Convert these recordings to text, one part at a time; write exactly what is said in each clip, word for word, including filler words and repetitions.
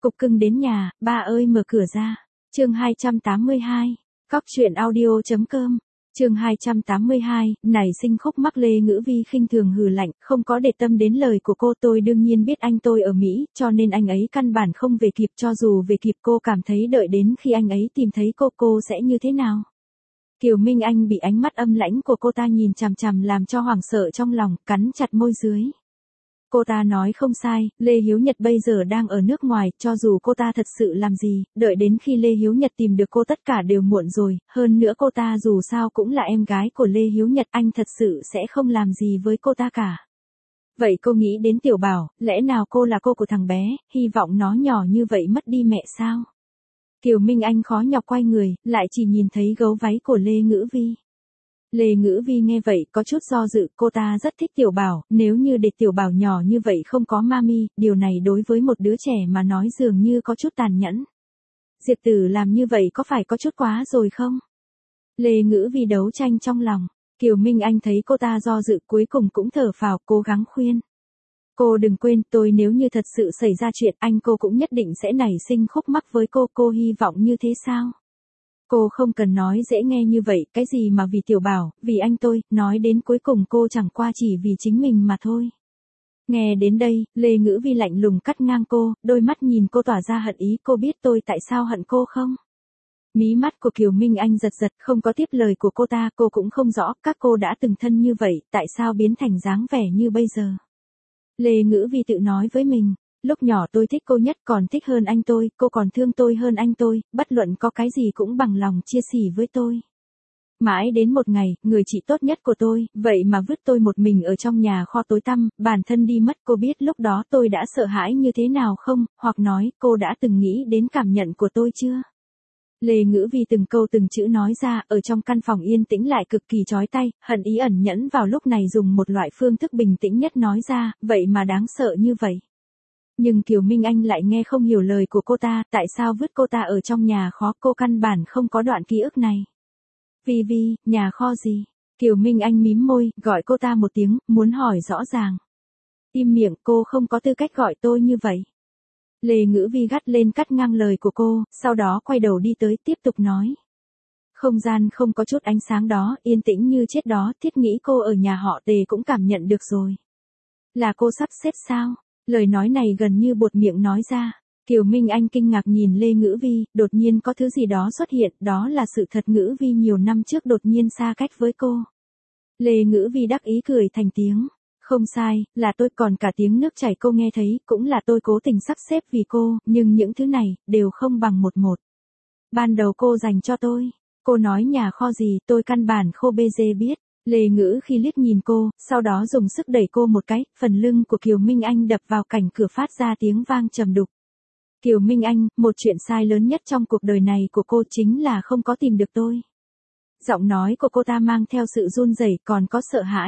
Cục cưng đến nhà, ba ơi mở cửa ra. Chương hai trăm tám mươi hai. Cóc truyện audio chấm com. Chương hai trăm tám mươi hai, nảy sinh khúc mắc Lê Ngữ Vi khinh thường hừ lạnh, không có để tâm đến lời của cô. Tôi đương nhiên biết anh tôi ở Mỹ, cho nên anh ấy căn bản không về kịp, cho dù về kịp cô cảm thấy đợi đến khi anh ấy tìm thấy cô cô sẽ như thế nào. Kiều Minh Anh bị ánh mắt âm lãnh của cô ta nhìn chằm chằm làm cho hoảng sợ trong lòng, cắn chặt môi dưới. Cô ta nói không sai, Lê Hiếu Nhật bây giờ đang ở nước ngoài, cho dù cô ta thật sự làm gì, đợi đến khi Lê Hiếu Nhật tìm được cô tất cả đều muộn rồi, hơn nữa cô ta dù sao cũng là em gái của Lê Hiếu Nhật, anh thật sự sẽ không làm gì với cô ta cả. Vậy cô nghĩ đến Tiểu Bảo, lẽ nào cô là cô của thằng bé, hy vọng nó nhỏ như vậy mất đi mẹ sao? Kiều Minh Anh khó nhọc quay người, lại chỉ nhìn thấy gấu váy của Lê Ngữ Vi. Lê Ngữ Vi nghe vậy có chút do dự, cô ta rất thích Tiểu Bảo, nếu như để Tiểu Bảo nhỏ như vậy không có mami, điều này đối với một đứa trẻ mà nói dường như có chút tàn nhẫn. Diệp Tử làm như vậy có phải có chút quá rồi không? Lê Ngữ Vi đấu tranh trong lòng, Kiều Minh Anh thấy cô ta do dự cuối cùng cũng thở phào, cố gắng khuyên. Cô đừng quên, tôi nếu như thật sự xảy ra chuyện anh cô cũng nhất định sẽ nảy sinh khúc mắc với cô, cô hy vọng như thế sao? Cô không cần nói dễ nghe như vậy, cái gì mà vì Tiểu Bảo, vì anh tôi, nói đến cuối cùng cô chẳng qua chỉ vì chính mình mà thôi. Nghe đến đây, Lê Ngữ Vi lạnh lùng cắt ngang cô, đôi mắt nhìn cô tỏa ra hận ý, cô biết tôi tại sao hận cô không? Mí mắt của Kiều Minh Anh giật giật, không có tiếp lời của cô ta, cô cũng không rõ, các cô đã từng thân như vậy, tại sao biến thành dáng vẻ như bây giờ? Lê Ngữ Vi tự nói với mình. Lúc nhỏ tôi thích cô nhất, còn thích hơn anh tôi, cô còn thương tôi hơn anh tôi, bất luận có cái gì cũng bằng lòng chia sẻ với tôi. Mãi đến một ngày, người chị tốt nhất của tôi, vậy mà vứt tôi một mình ở trong nhà kho tối tăm, bản thân đi mất. Cô biết lúc đó tôi đã sợ hãi như thế nào không, hoặc nói cô đã từng nghĩ đến cảm nhận của tôi chưa? Lê Ngữ Vi từng câu từng chữ nói ra, ở trong căn phòng yên tĩnh lại cực kỳ chói tai, hận ý ẩn nhẫn vào lúc này dùng một loại phương thức bình tĩnh nhất nói ra, vậy mà đáng sợ như vậy. Nhưng Kiều Minh Anh lại nghe không hiểu lời của cô ta, tại sao vứt cô ta ở trong nhà kho, cô căn bản không có đoạn ký ức này. Vi Vi, nhà kho gì? Kiều Minh Anh mím môi, gọi cô ta một tiếng, muốn hỏi rõ ràng. Im miệng, cô không có tư cách gọi tôi như vậy. Lê Ngữ Vi gắt lên cắt ngang lời của cô, sau đó quay đầu đi tới tiếp tục nói. Không gian không có chút ánh sáng đó, yên tĩnh như chết đó, thiết nghĩ cô ở nhà họ Tề cũng cảm nhận được rồi. Là cô sắp xếp sao? Lời nói này gần như buột miệng nói ra. Kiều Minh Anh kinh ngạc nhìn Lê Ngữ Vi, đột nhiên có thứ gì đó xuất hiện, đó là sự thật. Ngữ Vi nhiều năm trước đột nhiên xa cách với cô. Lê Ngữ Vi đắc ý cười thành tiếng. Không sai, là tôi, còn cả tiếng nước chảy cô nghe thấy, cũng là tôi cố tình sắp xếp vì cô, nhưng những thứ này, đều không bằng một một. Ban đầu cô dành cho tôi, cô nói nhà kho gì, tôi căn bản khô bê dê biết. Lê Ngữ khi liếc nhìn cô, sau đó dùng sức đẩy cô một cái, phần lưng của Kiều Minh Anh đập vào cảnh cửa phát ra tiếng vang trầm đục. Kiều Minh Anh, một chuyện sai lớn nhất trong cuộc đời này của cô chính là không có tìm được tôi. Giọng nói của cô ta mang theo sự run rẩy, còn có sợ hãi.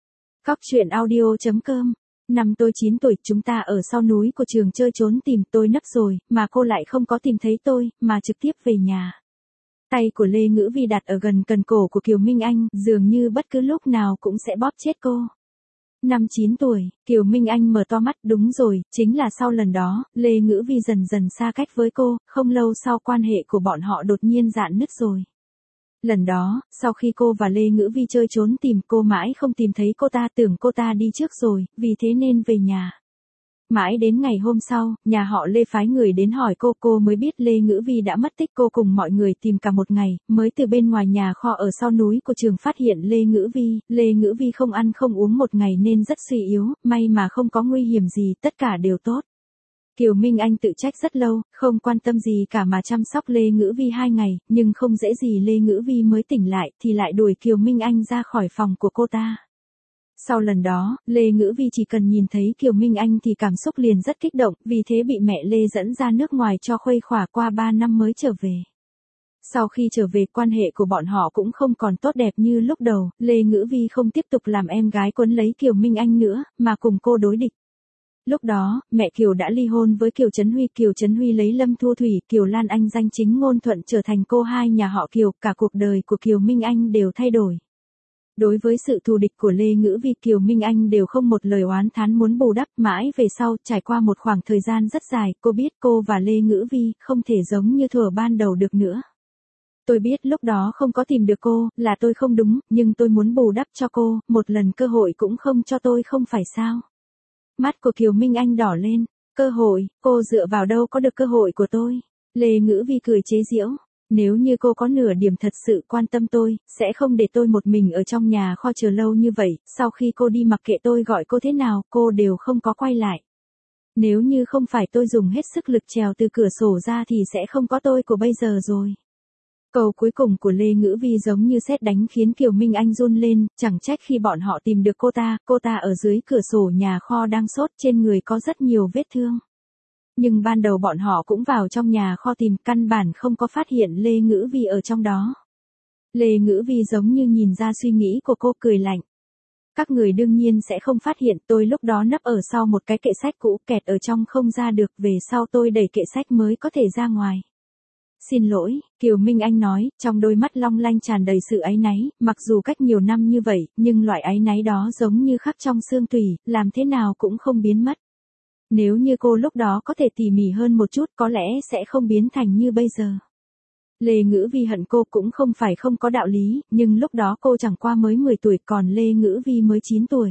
Cóc truyện audio chấm com. Năm tôi chín tuổi, chúng ta ở sau núi của trường chơi trốn tìm, tôi nấp rồi, mà cô lại không có tìm thấy tôi, mà trực tiếp về nhà. Tay của Lê Ngữ Vi đặt ở gần cần cổ của Kiều Minh Anh, dường như bất cứ lúc nào cũng sẽ bóp chết cô. Năm chín tuổi, Kiều Minh Anh mở to mắt, đúng rồi, chính là sau lần đó, Lê Ngữ Vi dần dần xa cách với cô, không lâu sau quan hệ của bọn họ đột nhiên rạn nứt rồi. Lần đó, sau khi cô và Lê Ngữ Vi chơi trốn tìm, cô mãi không tìm thấy cô ta, tưởng cô ta đi trước rồi, vì thế nên về nhà. Mãi đến ngày hôm sau, nhà họ Lê phái người đến hỏi cô, cô mới biết Lê Ngữ Vi đã mất tích. Cô cùng mọi người tìm cả một ngày, mới từ bên ngoài nhà kho ở sau núi của trường phát hiện Lê Ngữ Vi. Lê Ngữ Vi không ăn không uống một ngày nên rất suy yếu, may mà không có nguy hiểm gì, tất cả đều tốt. Kiều Minh Anh tự trách rất lâu, không quan tâm gì cả mà chăm sóc Lê Ngữ Vi hai ngày, nhưng không dễ gì Lê Ngữ Vi mới tỉnh lại thì lại đuổi Kiều Minh Anh ra khỏi phòng của cô ta. Sau lần đó, Lê Ngữ Vi chỉ cần nhìn thấy Kiều Minh Anh thì cảm xúc liền rất kích động, vì thế bị mẹ Lê dẫn ra nước ngoài cho khuây khỏa, qua ba năm mới trở về. Sau khi trở về, quan hệ của bọn họ cũng không còn tốt đẹp như lúc đầu, Lê Ngữ Vi không tiếp tục làm em gái quấn lấy Kiều Minh Anh nữa, mà cùng cô đối địch. Lúc đó, mẹ Kiều đã ly hôn với Kiều Trấn Huy, Kiều Trấn Huy lấy Lâm Thu Thủy, Kiều Lan Anh danh chính ngôn thuận trở thành cô hai nhà họ Kiều, cả cuộc đời của Kiều Minh Anh đều thay đổi. Đối với sự thù địch của Lê Ngữ Vi, Kiều Minh Anh đều không một lời oán thán muốn bù đắp. Mãi về sau, trải qua một khoảng thời gian rất dài, cô biết cô và Lê Ngữ Vi không thể giống như thuở ban đầu được nữa. Tôi biết lúc đó không có tìm được cô, là tôi không đúng, nhưng tôi muốn bù đắp cho cô, một lần cơ hội cũng không cho tôi không phải sao. Mắt của Kiều Minh Anh đỏ lên, cơ hội, cô dựa vào đâu có được cơ hội của tôi. Lê Ngữ Vi cười chế giễu, nếu như cô có nửa điểm thật sự quan tâm tôi, sẽ không để tôi một mình ở trong nhà kho chờ lâu như vậy, sau khi cô đi mặc kệ tôi gọi cô thế nào, cô đều không có quay lại. Nếu như không phải tôi dùng hết sức lực trèo từ cửa sổ ra thì sẽ không có tôi của bây giờ rồi. Câu cuối cùng của Lê Ngữ Vi giống như sét đánh khiến Kiều Minh Anh run lên, chẳng trách khi bọn họ tìm được cô ta, cô ta ở dưới cửa sổ nhà kho đang sốt, trên người có rất nhiều vết thương. Nhưng ban đầu bọn họ cũng vào trong nhà kho tìm, căn bản không có phát hiện Lê Ngữ Vi ở trong đó. Lê Ngữ Vi giống như nhìn ra suy nghĩ của cô, cười lạnh. Các người đương nhiên sẽ không phát hiện, tôi lúc đó nấp ở sau một cái kệ sách cũ, kẹt ở trong không ra được, về sau tôi đẩy kệ sách mới có thể ra ngoài. Xin lỗi, Kiều Minh Anh nói, trong đôi mắt long lanh tràn đầy sự áy náy, mặc dù cách nhiều năm như vậy, nhưng loại áy náy đó giống như khắc trong xương tủy, làm thế nào cũng không biến mất. Nếu như cô lúc đó có thể tỉ mỉ hơn một chút, có lẽ sẽ không biến thành như bây giờ. Lê Ngữ Vi hận cô cũng không phải không có đạo lý, nhưng lúc đó cô chẳng qua mới mười tuổi, còn Lê Ngữ Vi mới chín tuổi.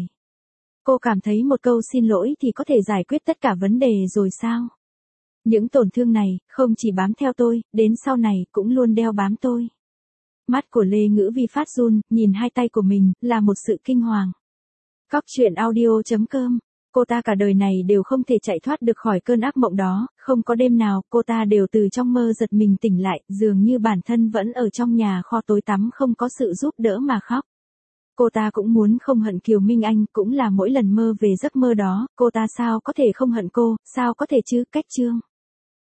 Cô cảm thấy một câu xin lỗi thì có thể giải quyết tất cả vấn đề rồi sao? Những tổn thương này, không chỉ bám theo tôi, đến sau này, cũng luôn đeo bám tôi. Mắt của Lê Ngữ Vi phát run, nhìn hai tay của mình, là một sự kinh hoàng. Cóc truyện audio chấm com. Cô ta cả đời này đều không thể chạy thoát được khỏi cơn ác mộng đó, không có đêm nào, cô ta đều từ trong mơ giật mình tỉnh lại, dường như bản thân vẫn ở trong nhà kho tối tăm không có sự giúp đỡ mà khóc. Cô ta cũng muốn không hận Kiều Minh Anh, cũng là mỗi lần mơ về giấc mơ đó, cô ta sao có thể không hận cô, sao có thể chứ, cách chương.